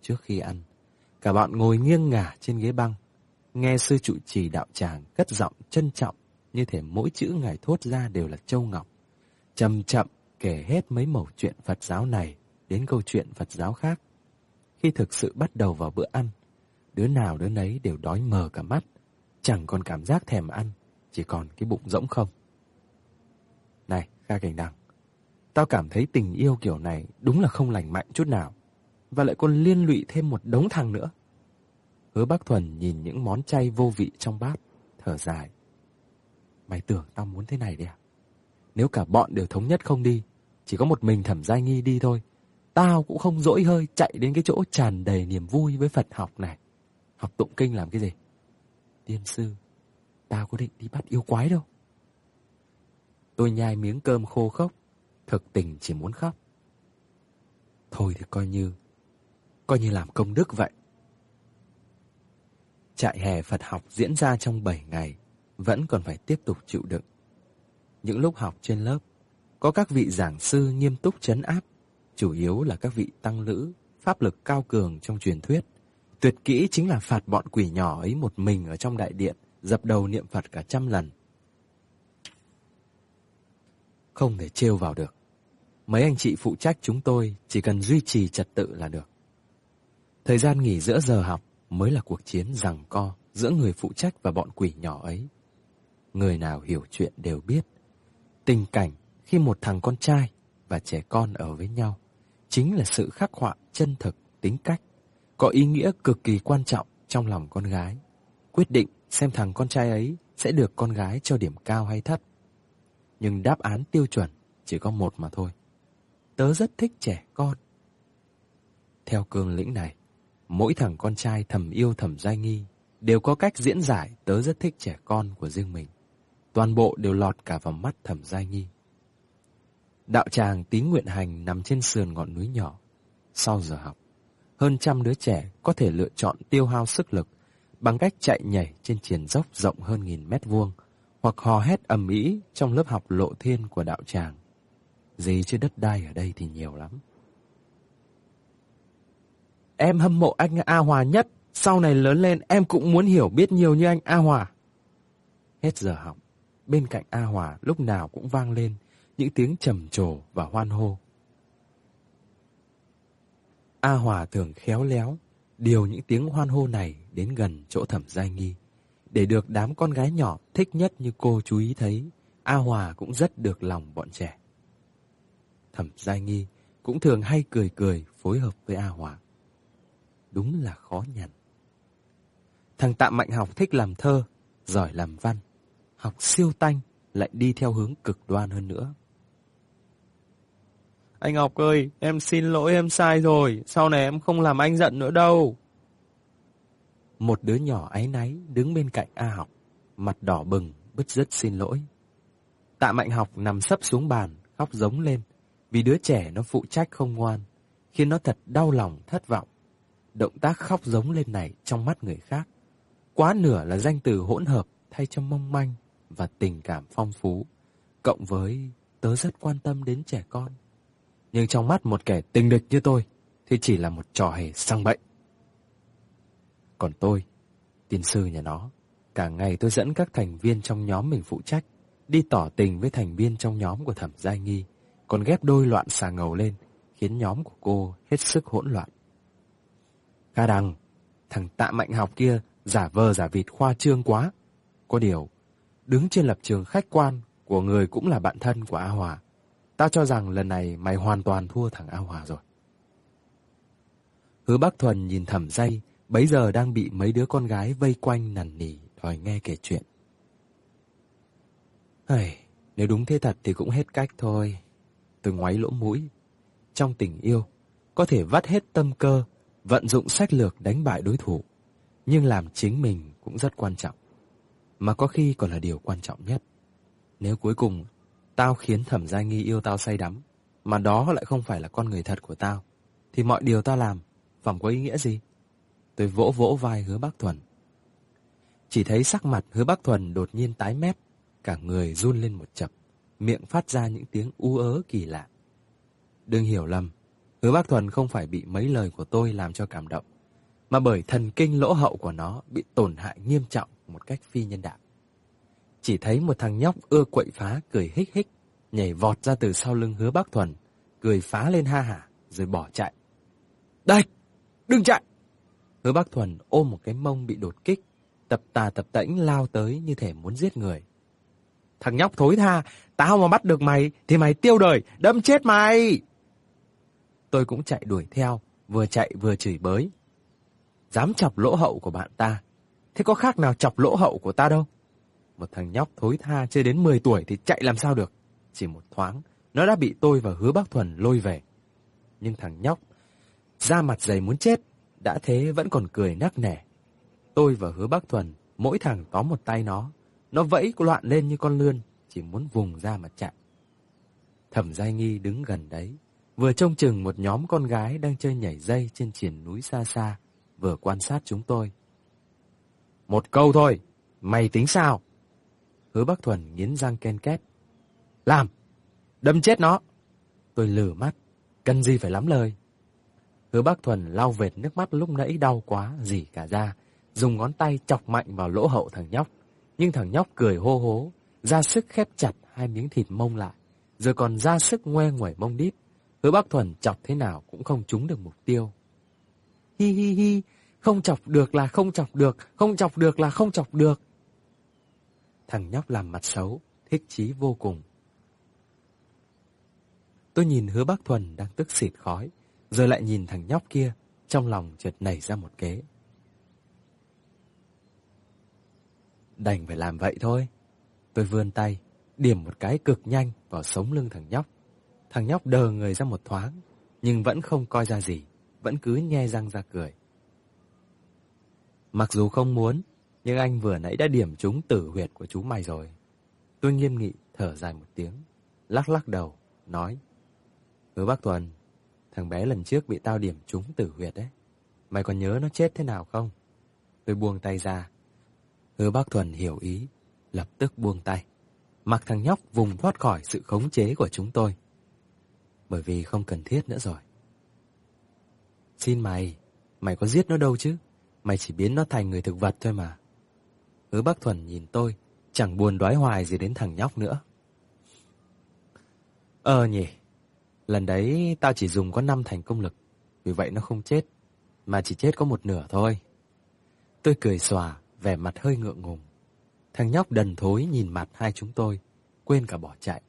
Trước khi ăn, cả bọn ngồi nghiêng ngả trên ghế băng, nghe sư trụ trì đạo tràng cất giọng trân trọng, như thể mỗi chữ ngài thốt ra đều là châu ngọc, chậm chậm kể hết mấy mẩu chuyện Phật giáo này đến câu chuyện Phật giáo khác. Khi thực sự bắt đầu vào bữa ăn, đứa nào đứa nấy đều đói mờ cả mắt, chẳng còn cảm giác thèm ăn, chỉ còn cái bụng rỗng không. Này, Kha Cảnh Đằng, tao cảm thấy tình yêu kiểu này đúng là không lành mạnh chút nào, và lại còn liên lụy thêm một đống thằng nữa. Hứa Bác Thuần nhìn những món chay vô vị trong bát, thở dài. Mày tưởng tao muốn thế này đấy à? Nếu cả bọn đều thống nhất không đi, chỉ có một mình Thẩm Giai Nghi đi thôi, tao cũng không dỗi hơi chạy đến cái chỗ tràn đầy niềm vui với Phật học này. Học tụng kinh làm cái gì? Tiên sư, tao có định đi bắt yêu quái đâu. Tôi nhai miếng cơm khô khốc, thực tình chỉ muốn khóc. Thôi thì coi như làm công đức vậy. Trại hè Phật học diễn ra trong 7 ngày, vẫn còn phải tiếp tục chịu đựng. Những lúc học trên lớp, có các vị giảng sư nghiêm túc trấn áp, chủ yếu là các vị tăng lữ, pháp lực cao cường trong truyền thuyết. Tuyệt kỹ chính là phạt bọn quỷ nhỏ ấy một mình ở trong đại điện, dập đầu niệm Phật cả 100 lần. Không thể trêu vào được. Mấy anh chị phụ trách chúng tôi chỉ cần duy trì trật tự là được. Thời gian nghỉ giữa giờ học mới là cuộc chiến giằng co giữa người phụ trách và bọn quỷ nhỏ ấy. Người nào hiểu chuyện đều biết, tình cảnh khi một thằng con trai và trẻ con ở với nhau chính là sự khắc họa chân thực tính cách, có ý nghĩa cực kỳ quan trọng trong lòng con gái, quyết định xem thằng con trai ấy sẽ được con gái cho điểm cao hay thấp. Nhưng đáp án tiêu chuẩn chỉ có một mà thôi. Tớ rất thích trẻ con. Theo cương lĩnh này, mỗi thằng con trai thầm yêu Thẩm Giai Nghi đều có cách diễn giải tớ rất thích trẻ con của riêng mình. Toàn bộ đều lọt cả vào mắt Thẩm Giai Nghi. Đạo tràng Tín Nguyện Hành nằm trên sườn ngọn núi nhỏ. Sau giờ học, hơn 100 đứa trẻ có thể lựa chọn tiêu hao sức lực bằng cách chạy nhảy trên triền dốc rộng hơn 1000 mét vuông, hoặc hò hét ầm ĩ trong lớp học lộ thiên của đạo tràng. Gì chứ đất đai ở đây thì nhiều lắm. Em hâm mộ anh A Hòa nhất. Sau này lớn lên em cũng muốn hiểu biết nhiều như anh A Hòa. Hết giờ học, bên cạnh A Hòa lúc nào cũng vang lên những tiếng trầm trồ và hoan hô. A Hòa thường khéo léo điều những tiếng hoan hô này đến gần chỗ Thẩm Giai Nghi. Để được đám con gái nhỏ thích nhất như cô chú ý thấy, A Hòa cũng rất được lòng bọn trẻ. Thẩm Giai Nghi cũng thường hay cười cười phối hợp với A Hòa. Đúng là khó nhằn. Thằng Tạ Mạnh Học thích làm thơ, giỏi làm văn, học siêu tanh, lại đi theo hướng cực đoan hơn nữa. Anh Học ơi, em xin lỗi, em sai rồi, sau này em không làm anh giận nữa đâu. Một đứa nhỏ áy náy đứng bên cạnh A Học, mặt đỏ bừng, bứt rứt xin lỗi. Tạ Mạnh Học nằm sấp xuống bàn, khóc rống lên, vì đứa trẻ nó phụ trách không ngoan, khiến nó thật đau lòng thất vọng. Động tác khóc rống lên này trong mắt người khác, quá nửa là danh từ hỗn hợp thay cho mong manh và tình cảm phong phú, cộng với tớ rất quan tâm đến trẻ con. Nhưng trong mắt một kẻ tình địch như tôi thì chỉ là một trò hề sang bệnh. Còn tôi, tiên sư nhà nó, cả ngày tôi dẫn các thành viên trong nhóm mình phụ trách đi tỏ tình với thành viên trong nhóm của Thẩm Giai Nghi, còn ghép đôi loạn xà ngầu lên, khiến nhóm của cô hết sức hỗn loạn. Kha Đằng, thằng Tạ Mạnh Học kia giả vờ giả vịt khoa trương quá. Có điều, đứng trên lập trường khách quan của người cũng là bạn thân của A Hòa, tao cho rằng lần này mày hoàn toàn thua thằng A Hòa rồi. Hứa Bác Thuần nhìn Thẩm Giai bấy giờ đang bị mấy đứa con gái vây quanh nằn nỉ đòi nghe kể chuyện. Nếu đúng thế thật thì cũng hết cách thôi. Tôi ngoáy lỗ mũi. Trong tình yêu, có thể vắt hết tâm cơ, vận dụng sách lược đánh bại đối thủ, nhưng làm chính mình cũng rất quan trọng, mà có khi còn là điều quan trọng nhất. Nếu cuối cùng tao khiến Thẩm Giai Nghi yêu tao say đắm, mà đó lại không phải là con người thật của tao, thì mọi điều tao làm phỏng có ý nghĩa gì? Tôi vỗ vỗ vai Hứa Bác Thuần. Chỉ thấy sắc mặt Hứa Bác Thuần đột nhiên tái mét, cả người run lên một chập, miệng phát ra những tiếng ú ớ kỳ lạ. Đừng hiểu lầm, Hứa Bác Thuần không phải bị mấy lời của tôi làm cho cảm động, mà bởi thần kinh lỗ hậu của nó bị tổn hại nghiêm trọng một cách phi nhân đạo. Chỉ thấy một thằng nhóc ưa quậy phá cười hích hích, nhảy vọt ra từ sau lưng Hứa Bác Thuần, cười phá lên ha hả, rồi bỏ chạy. Đây, đừng chạy! Hứa Bác Thuần ôm một cái mông bị đột kích, tập tà tập tễnh lao tới như thể muốn giết người. Thằng nhóc thối tha, tao mà bắt được mày thì mày tiêu đời, đâm chết mày! Tôi cũng chạy đuổi theo, vừa chạy vừa chửi bới. Dám chọc lỗ hậu của bạn ta, thế có khác nào chọc lỗ hậu của ta đâu. Một thằng nhóc thối tha chưa đến 10 tuổi thì chạy làm sao được. Chỉ một thoáng, nó đã bị tôi và Hứa Bác Thuần lôi về. Nhưng thằng nhóc, da mặt dày muốn chết, đã thế vẫn còn cười nắc nẻ. Tôi và Hứa Bác Thuần, mỗi thằng tóm một tay nó vẫy loạn lên như con lươn, chỉ muốn vùng ra mà chạy. Thẩm Giai Nghi đứng gần đấy, vừa trông chừng một nhóm con gái đang chơi nhảy dây trên triền núi xa xa, vừa quan sát chúng tôi. Một câu thôi, mày tính sao? Hứa Bác Thuần nghiến răng ken két. Làm, đâm chết nó. Tôi lử mắt, cần gì phải lắm lời. Hứa Bác Thuần lau vệt nước mắt lúc nãy đau quá, rỉ cả ra, dùng ngón tay chọc mạnh vào lỗ hậu thằng nhóc. Nhưng thằng nhóc cười hô hố, ra sức khép chặt hai miếng thịt mông lại, rồi còn ra sức ngoe nguẩy mông đít. Hứa Bác Thuần chọc thế nào cũng không trúng được mục tiêu. Hi hi hi, không chọc được là không chọc được, không chọc được là không chọc được. Thằng nhóc làm mặt xấu, thích chí vô cùng. Tôi nhìn Hứa Bác Thuần đang tức xịt khói, rồi lại nhìn thằng nhóc kia, trong lòng chợt nảy ra một kế. Đành phải làm vậy thôi. Tôi vươn tay, điểm một cái cực nhanh vào sống lưng thằng nhóc. Thằng nhóc đờ người ra một thoáng, nhưng vẫn không coi ra gì, vẫn cứ nhe răng ra cười. Mặc dù không muốn, nhưng anh vừa nãy đã điểm trúng tử huyệt của chú mày rồi. Tôi nghiêm nghị thở dài một tiếng, lắc lắc đầu, nói. Hứa Bác Thuần, thằng bé lần trước bị tao điểm trúng tử huyệt đấy. Mày còn nhớ nó chết thế nào không? Tôi buông tay ra. Hứa Bác Thuần hiểu ý, lập tức buông tay, mặc thằng nhóc vùng thoát khỏi sự khống chế của chúng tôi. Bởi vì không cần thiết nữa rồi. Xin mày có giết nó đâu chứ? Mày chỉ biến nó thành người thực vật thôi mà. Hứa Bác Thuần nhìn tôi, chẳng buồn đoái hoài gì đến thằng nhóc nữa. Nhỉ, lần đấy tao chỉ dùng có 5 thành công lực, vì vậy nó không chết, mà chỉ chết có một nửa thôi. Tôi cười xòa, vẻ mặt hơi ngượng ngùng. Thằng nhóc đần thối nhìn mặt hai chúng tôi, quên cả bỏ chạy.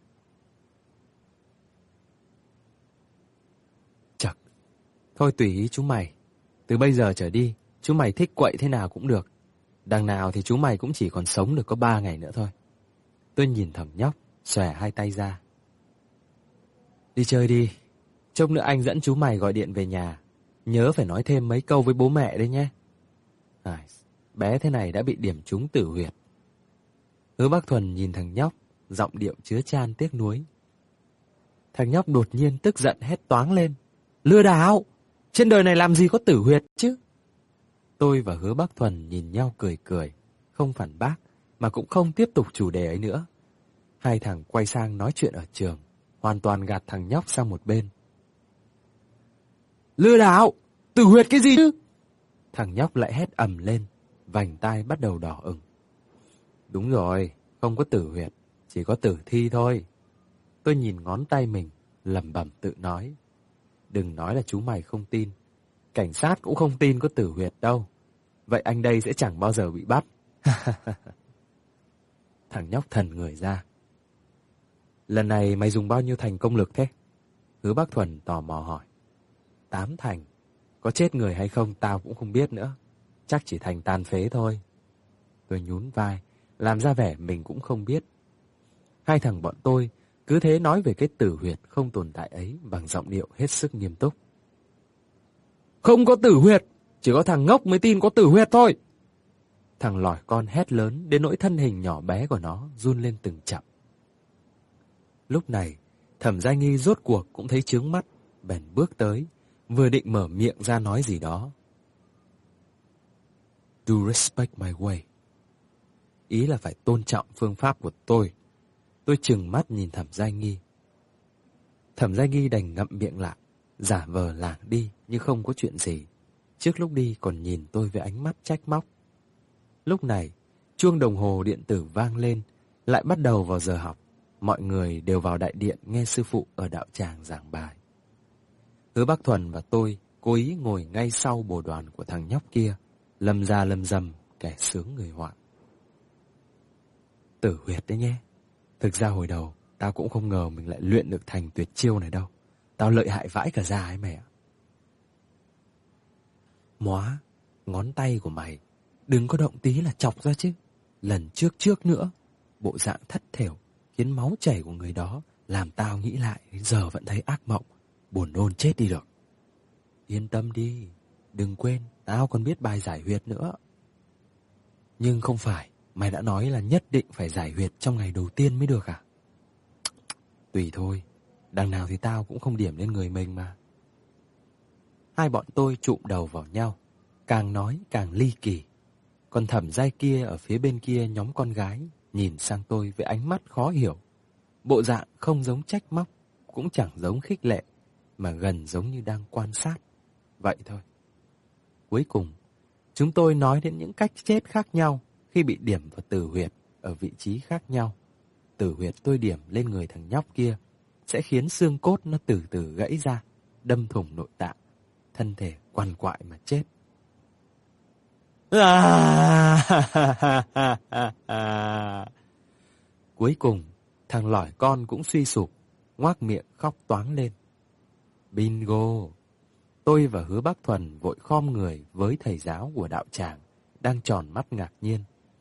Chật, thôi tùy ý chú mày. Từ bây giờ trở đi, chú mày thích quậy thế nào cũng được. Đằng nào thì chú mày cũng chỉ còn sống được có 3 ngày nữa thôi. Tôi nhìn thằng nhóc, xòe hai tay ra. Đi chơi đi, chốc nữa anh dẫn chú mày gọi điện về nhà. Nhớ phải nói thêm mấy câu với bố mẹ đấy nhé. Bé thế này đã bị điểm trúng tử huyệt. Hứa Bác Thuần nhìn thằng nhóc, giọng điệu chứa chan tiếc nuối. Thằng nhóc đột nhiên tức giận hét toáng lên. Lừa đảo! Trên đời này làm gì có tử huyệt chứ? Tôi và Hứa Bác Thuần nhìn nhau cười cười, không phản bác, mà cũng không tiếp tục chủ đề ấy nữa. Hai thằng quay sang nói chuyện ở trường, hoàn toàn gạt thằng nhóc sang một bên. Lừa đảo! Tử huyệt cái gì chứ? Thằng nhóc lại hét ầm lên, vành tai bắt đầu đỏ ửng. Đúng rồi, không có tử huyệt, chỉ có tử thi thôi. Tôi nhìn ngón tay mình, lẩm bẩm tự nói. Đừng nói là chú mày không tin. Cảnh sát cũng không tin có tử huyệt đâu. Vậy anh đây sẽ chẳng bao giờ bị bắt. Thằng nhóc thần người ra. Lần này mày dùng bao nhiêu thành công lực thế? Hứa Bác Thuần tò mò hỏi. 8 thành. Có chết người hay không tao cũng không biết nữa. Chắc chỉ thành tàn phế thôi. Tôi nhún vai, làm ra vẻ mình cũng không biết. Hai thằng bọn tôi cứ thế nói về cái tử huyệt không tồn tại ấy bằng giọng điệu hết sức nghiêm túc. Không có tử huyệt, chỉ có thằng ngốc mới tin có tử huyệt thôi. Thằng lỏi con hét lớn đến nỗi thân hình nhỏ bé của nó run lên từng chậm. Lúc này, Thẩm Giai Nghi rốt cuộc cũng thấy chướng mắt, bèn bước tới, vừa định mở miệng ra nói gì đó. Do respect my way. Ý là phải tôn trọng phương pháp của tôi. Tôi trừng mắt nhìn Thẩm Giai Nghi. Thẩm Giai Nghi đành ngậm miệng lại, giả vờ lảng đi như không có chuyện gì. Trước lúc đi còn nhìn tôi với ánh mắt trách móc. Lúc này, chuông đồng hồ điện tử vang lên, lại bắt đầu vào giờ học. Mọi người đều vào đại điện nghe sư phụ ở đạo tràng giảng bài. Hứa Bác Thuần và tôi cố ý ngồi ngay sau bồ đoàn của thằng nhóc kia, lầm ra lầm rầm kẻ sướng người họa. Tử huyệt đấy nhé. Thực ra hồi đầu tao cũng không ngờ mình lại luyện được thành tuyệt chiêu này đâu. Tao lợi hại vãi cả da ấy mẹ. Móa, ngón tay của mày đừng có động tí là chọc ra chứ. Lần trước nữa, bộ dạng thất thểu khiến máu chảy của người đó làm tao nghĩ lại đến giờ vẫn thấy ác mộng, buồn nôn chết đi được. Yên tâm đi, đừng quên tao còn biết bài giải huyệt nữa. Nhưng không phải mày đã nói là nhất định phải giải huyệt trong ngày đầu tiên mới được à? Tùy thôi, đằng nào thì tao cũng không điểm lên người mình mà. Hai bọn tôi chụm đầu vào nhau, càng nói càng ly kỳ. Còn Thẩm Giai kia ở phía bên kia nhóm con gái nhìn sang tôi với ánh mắt khó hiểu. Bộ dạng không giống trách móc, cũng chẳng giống khích lệ, mà gần giống như đang quan sát. Vậy thôi. Cuối cùng, chúng tôi nói đến những cách chết khác nhau khi bị điểm vào tử huyệt ở vị trí khác nhau. Tử huyệt tôi điểm lên người thằng nhóc kia sẽ khiến xương cốt nó từ từ gãy ra, đâm thủng nội tạng, thân thể quằn quại mà chết. Cuối cùng, thằng lỏi con cũng suy sụp, ngoác miệng khóc toáng lên. Bingo! Tôi và Hứa Bác Thuần vội khom người với thầy giáo của đạo tràng, đang tròn mắt ngạc nhiên.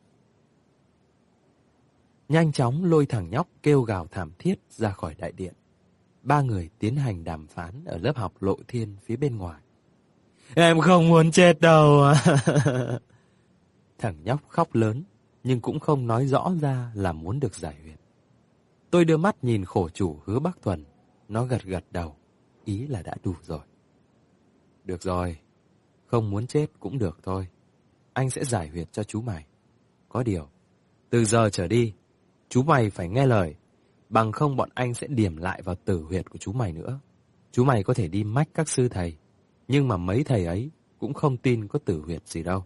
Nhanh chóng lôi thằng nhóc kêu gào thảm thiết ra khỏi đại điện. Ba người tiến hành đàm phán ở lớp học Lộ Thiên phía bên ngoài. Em không muốn chết đâu. Thằng nhóc khóc lớn, nhưng cũng không nói rõ ra là muốn được giải huyệt. Tôi đưa mắt nhìn khổ chủ Hứa Bác Thuần, nó gật gật đầu, ý là đã đủ rồi. Được rồi, không muốn chết cũng được thôi. Anh sẽ giải huyệt cho chú mày. Có điều, từ giờ trở đi, chú mày phải nghe lời, bằng không bọn anh sẽ điểm lại vào tử huyệt của chú mày nữa. Chú mày có thể đi mách các sư thầy, nhưng mà mấy thầy ấy cũng không tin có tử huyệt gì đâu.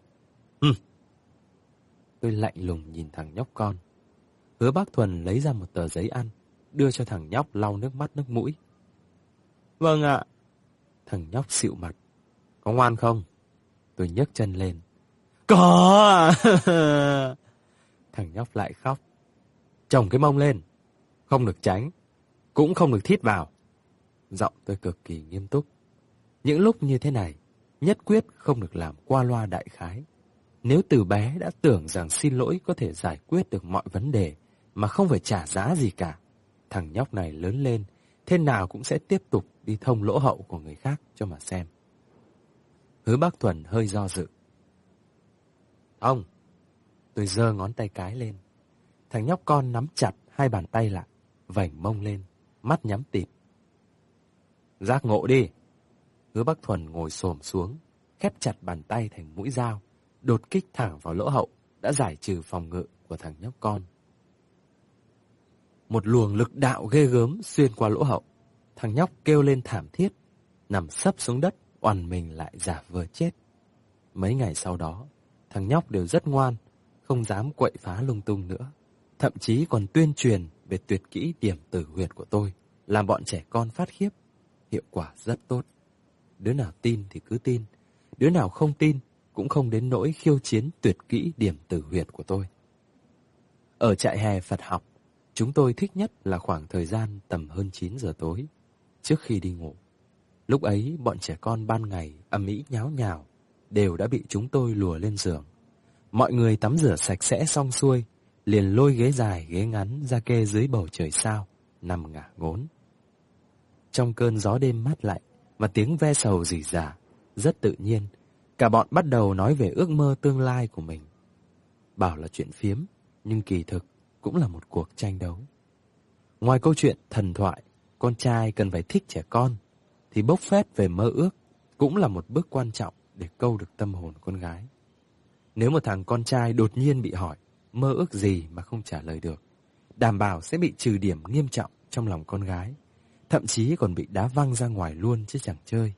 Tôi lạnh lùng nhìn thằng nhóc con. Hứa Bác Thuần lấy ra một tờ giấy ăn, đưa cho thằng nhóc lau nước mắt nước mũi. Vâng ạ. Thằng nhóc xịu mặt. Có ngoan không? Tôi nhấc chân lên. Có. Thằng nhóc lại khóc. Chồng cái mông lên. Không được tránh, cũng không được thít vào. Giọng tôi cực kỳ nghiêm túc. Những lúc như thế này, nhất quyết không được làm qua loa đại khái. Nếu từ bé đã tưởng rằng xin lỗi có thể giải quyết được mọi vấn đề mà không phải trả giá gì cả, thằng nhóc này lớn lên, thế nào cũng sẽ tiếp tục đi thông lỗ hậu của người khác cho mà xem. Hứa Bác Thuần hơi do dự. Ông, tôi giơ ngón tay cái lên. Thằng nhóc con nắm chặt hai bàn tay lại, vảnh mông lên, mắt nhắm tịt. Giác ngộ đi. Hứa Bác Thuần ngồi xổm xuống, khép chặt bàn tay thành mũi dao, đột kích thẳng vào lỗ hậu đã giải trừ phòng ngự của thằng nhóc con. Một luồng lực đạo ghê gớm xuyên qua lỗ hậu. Thằng nhóc kêu lên thảm thiết, nằm sấp xuống đất, oằn mình lại giả vờ chết. Mấy ngày sau đó, thằng nhóc đều rất ngoan, không dám quậy phá lung tung nữa. Thậm chí còn tuyên truyền về tuyệt kỹ điểm tử huyệt của tôi, làm bọn trẻ con phát khiếp. Hiệu quả rất tốt. Đứa nào tin thì cứ tin, đứa nào không tin cũng không đến nỗi khiêu chiến tuyệt kỹ điểm tử huyệt của tôi. Ở trại hè Phật học, chúng tôi thích nhất là khoảng thời gian tầm hơn 9 giờ tối, trước khi đi ngủ. Lúc ấy, bọn trẻ con ban ngày ầm ĩ nháo nhào, đều đã bị chúng tôi lùa lên giường. Mọi người tắm rửa sạch sẽ xong xuôi, liền lôi ghế dài ghế ngắn ra kê dưới bầu trời sao, nằm ngả ngốn. Trong cơn gió đêm mát lạnh và tiếng ve sầu rỉ rả, rất tự nhiên, cả bọn bắt đầu nói về ước mơ tương lai của mình. Bảo là chuyện phiếm, nhưng kỳ thực cũng là một cuộc tranh đấu. Ngoài câu chuyện thần thoại, con trai cần phải thích trẻ con, thì bốc phét về mơ ước cũng là một bước quan trọng để câu được tâm hồn con gái. Nếu một thằng con trai đột nhiên bị hỏi mơ ước gì mà không trả lời được, đảm bảo sẽ bị trừ điểm nghiêm trọng trong lòng con gái, thậm chí còn bị đá văng ra ngoài luôn chứ chẳng chơi.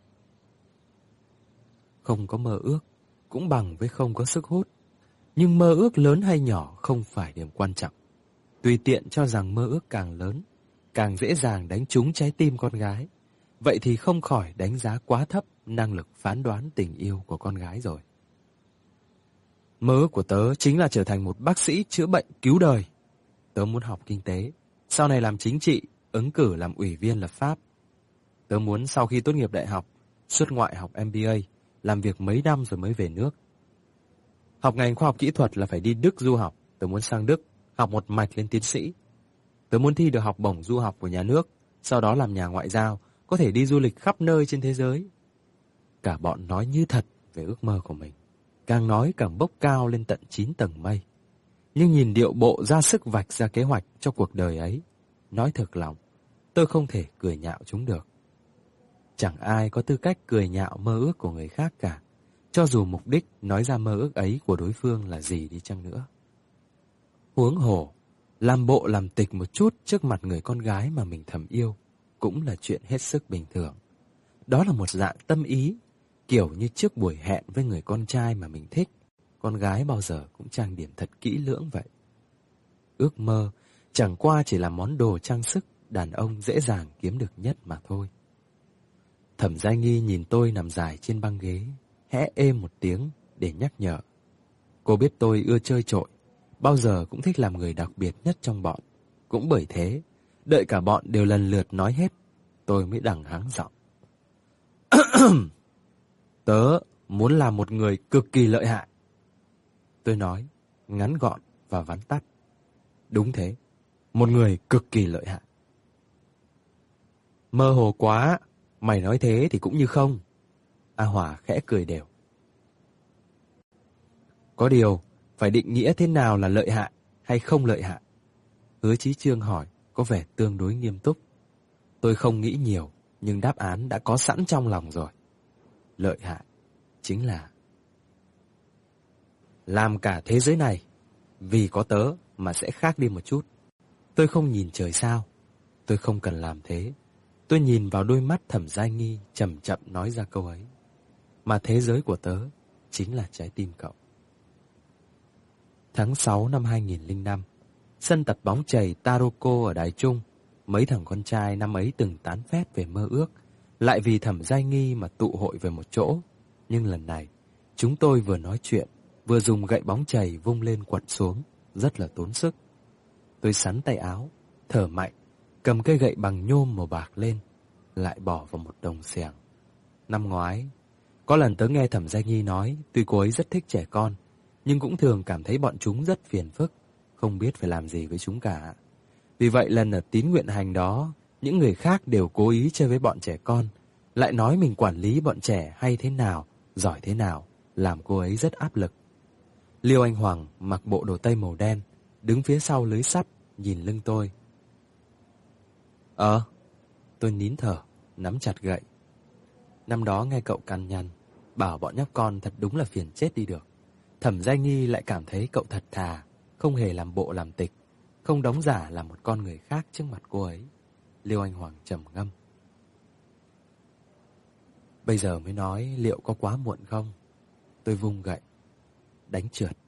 Không có mơ ước cũng bằng với không có sức hút. Nhưng mơ ước lớn hay nhỏ không phải điểm quan trọng. Tùy tiện cho rằng mơ ước càng lớn, càng dễ dàng đánh trúng trái tim con gái. Vậy thì không khỏi đánh giá quá thấp năng lực phán đoán tình yêu của con gái rồi. Mơ ước của tớ chính là trở thành một bác sĩ chữa bệnh cứu đời. Tớ muốn học kinh tế, sau này làm chính trị, ứng cử làm ủy viên lập pháp. Tớ muốn sau khi tốt nghiệp đại học, xuất ngoại học MBA, làm việc mấy năm rồi mới về nước. Học ngành khoa học kỹ thuật là phải đi Đức du học. Tớ muốn sang Đức, học một mạch lên tiến sĩ. Tớ muốn thi được học bổng du học của nhà nước, sau đó làm nhà ngoại giao, có thể đi du lịch khắp nơi trên thế giới. Cả bọn nói như thật về ước mơ của mình. Càng nói càng bốc cao lên tận 9 tầng mây. Nhưng nhìn điệu bộ ra sức vạch ra kế hoạch cho cuộc đời ấy, nói thực lòng, tôi không thể cười nhạo chúng được. Chẳng ai có tư cách cười nhạo mơ ước của người khác cả, cho dù mục đích nói ra mơ ước ấy của đối phương là gì đi chăng nữa. Huống hồ, làm bộ làm tịch một chút trước mặt người con gái mà mình thầm yêu cũng là chuyện hết sức bình thường. Đó là một dạng tâm ý, kiểu như trước buổi hẹn với người con trai mà mình thích, con gái bao giờ cũng trang điểm thật kỹ lưỡng vậy. Ước mơ chẳng qua chỉ là món đồ trang sức đàn ông dễ dàng kiếm được nhất mà thôi. Thẩm Giai Nghi nhìn tôi nằm dài trên băng ghế, hẽ êm một tiếng để nhắc nhở. Cô biết tôi ưa chơi trội, bao giờ cũng thích làm người đặc biệt nhất trong bọn. Cũng bởi thế, đợi cả bọn đều lần lượt nói hết, tôi mới đằng hắng giọng. Tớ muốn làm một người cực kỳ lợi hại. Tôi nói, ngắn gọn và vắn tắt. Đúng thế, một người cực kỳ lợi hại. Mơ hồ quá, mày nói thế thì cũng như không. A Hòa khẽ cười đều. Có điều, phải định nghĩa thế nào là lợi hại hay không lợi hại? Hứa Chí Chương hỏi, có vẻ tương đối nghiêm túc. Tôi không nghĩ nhiều, nhưng đáp án đã có sẵn trong lòng rồi. Lợi hại chính là làm cả thế giới này vì có tớ mà sẽ khác đi một chút. Tôi không nhìn trời sao, tôi không cần làm thế. Tôi nhìn vào đôi mắt Thẩm Giai Nghi, chậm chậm nói ra câu ấy. Mà thế giới của tớ chính là trái tim cậu. Tháng 6 năm 2005, sân tập bóng chày Taroko ở Đài Trung, mấy thằng con trai năm ấy từng tán phét về mơ ước, lại vì Thẩm Giai Nghi mà tụ hội về một chỗ. Nhưng lần này, chúng tôi vừa nói chuyện, vừa dùng gậy bóng chày vung lên quật xuống, rất là tốn sức. Tôi xắn tay áo, thở mạnh, cầm cây gậy bằng nhôm màu bạc lên, lại bỏ vào một đồng xẻng. Năm ngoái, có lần tớ nghe Thẩm Giai Nghi nói, tuy cô ấy rất thích trẻ con, nhưng cũng thường cảm thấy bọn chúng rất phiền phức, không biết phải làm gì với chúng cả. Vì vậy lần ở tín nguyện hành đó, những người khác đều cố ý chơi với bọn trẻ con, lại nói mình quản lý bọn trẻ hay thế nào, giỏi thế nào, làm cô ấy rất áp lực. Liêu Anh Hoàng mặc bộ đồ tây màu đen, đứng phía sau lưới sắt, nhìn lưng tôi. Tôi nín thở, nắm chặt gậy. Năm đó nghe cậu cằn nhằn, bảo bọn nhóc con thật đúng là phiền chết đi được. Thẩm Giai Nghi lại cảm thấy cậu thật thà, không hề làm bộ làm tịch, không đóng giả là một con người khác trước mặt cô ấy. Liêu Anh Hoàng trầm ngâm. Bây giờ mới nói liệu có quá muộn không? Tôi vung gậy, đánh trượt.